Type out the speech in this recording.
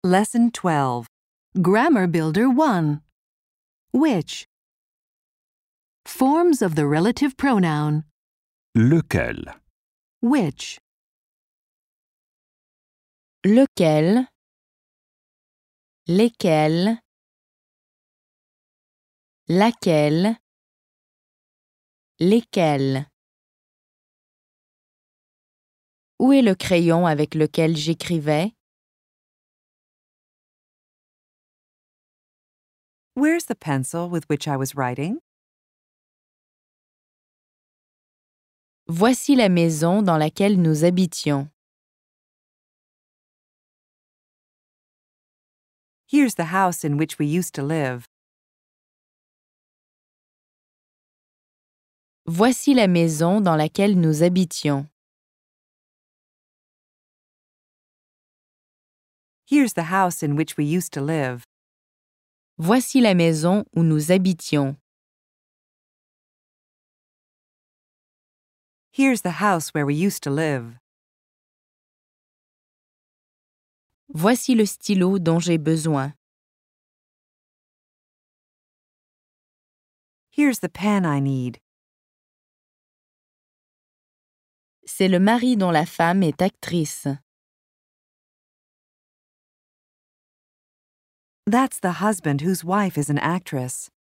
Lesson 12. Grammar Builder 1. Which? Forms of the relative pronoun. Lequel? Which? Lequel, lesquels, laquelle, lesquels. Où est le crayon avec lequel j'écrivais? Where's the pencil with which I was writing? Voici la maison dans laquelle nous habitions. Here's the house in which we used to live. Voici la maison dans laquelle nous habitions. Here's the house in which we used to live. Voici la maison où nous habitions. Here's the house where we used to live. Voici le stylo dont j'ai besoin. Here's the pen I need. C'est le mari dont la femme est actrice. That's the husband whose wife is an actress.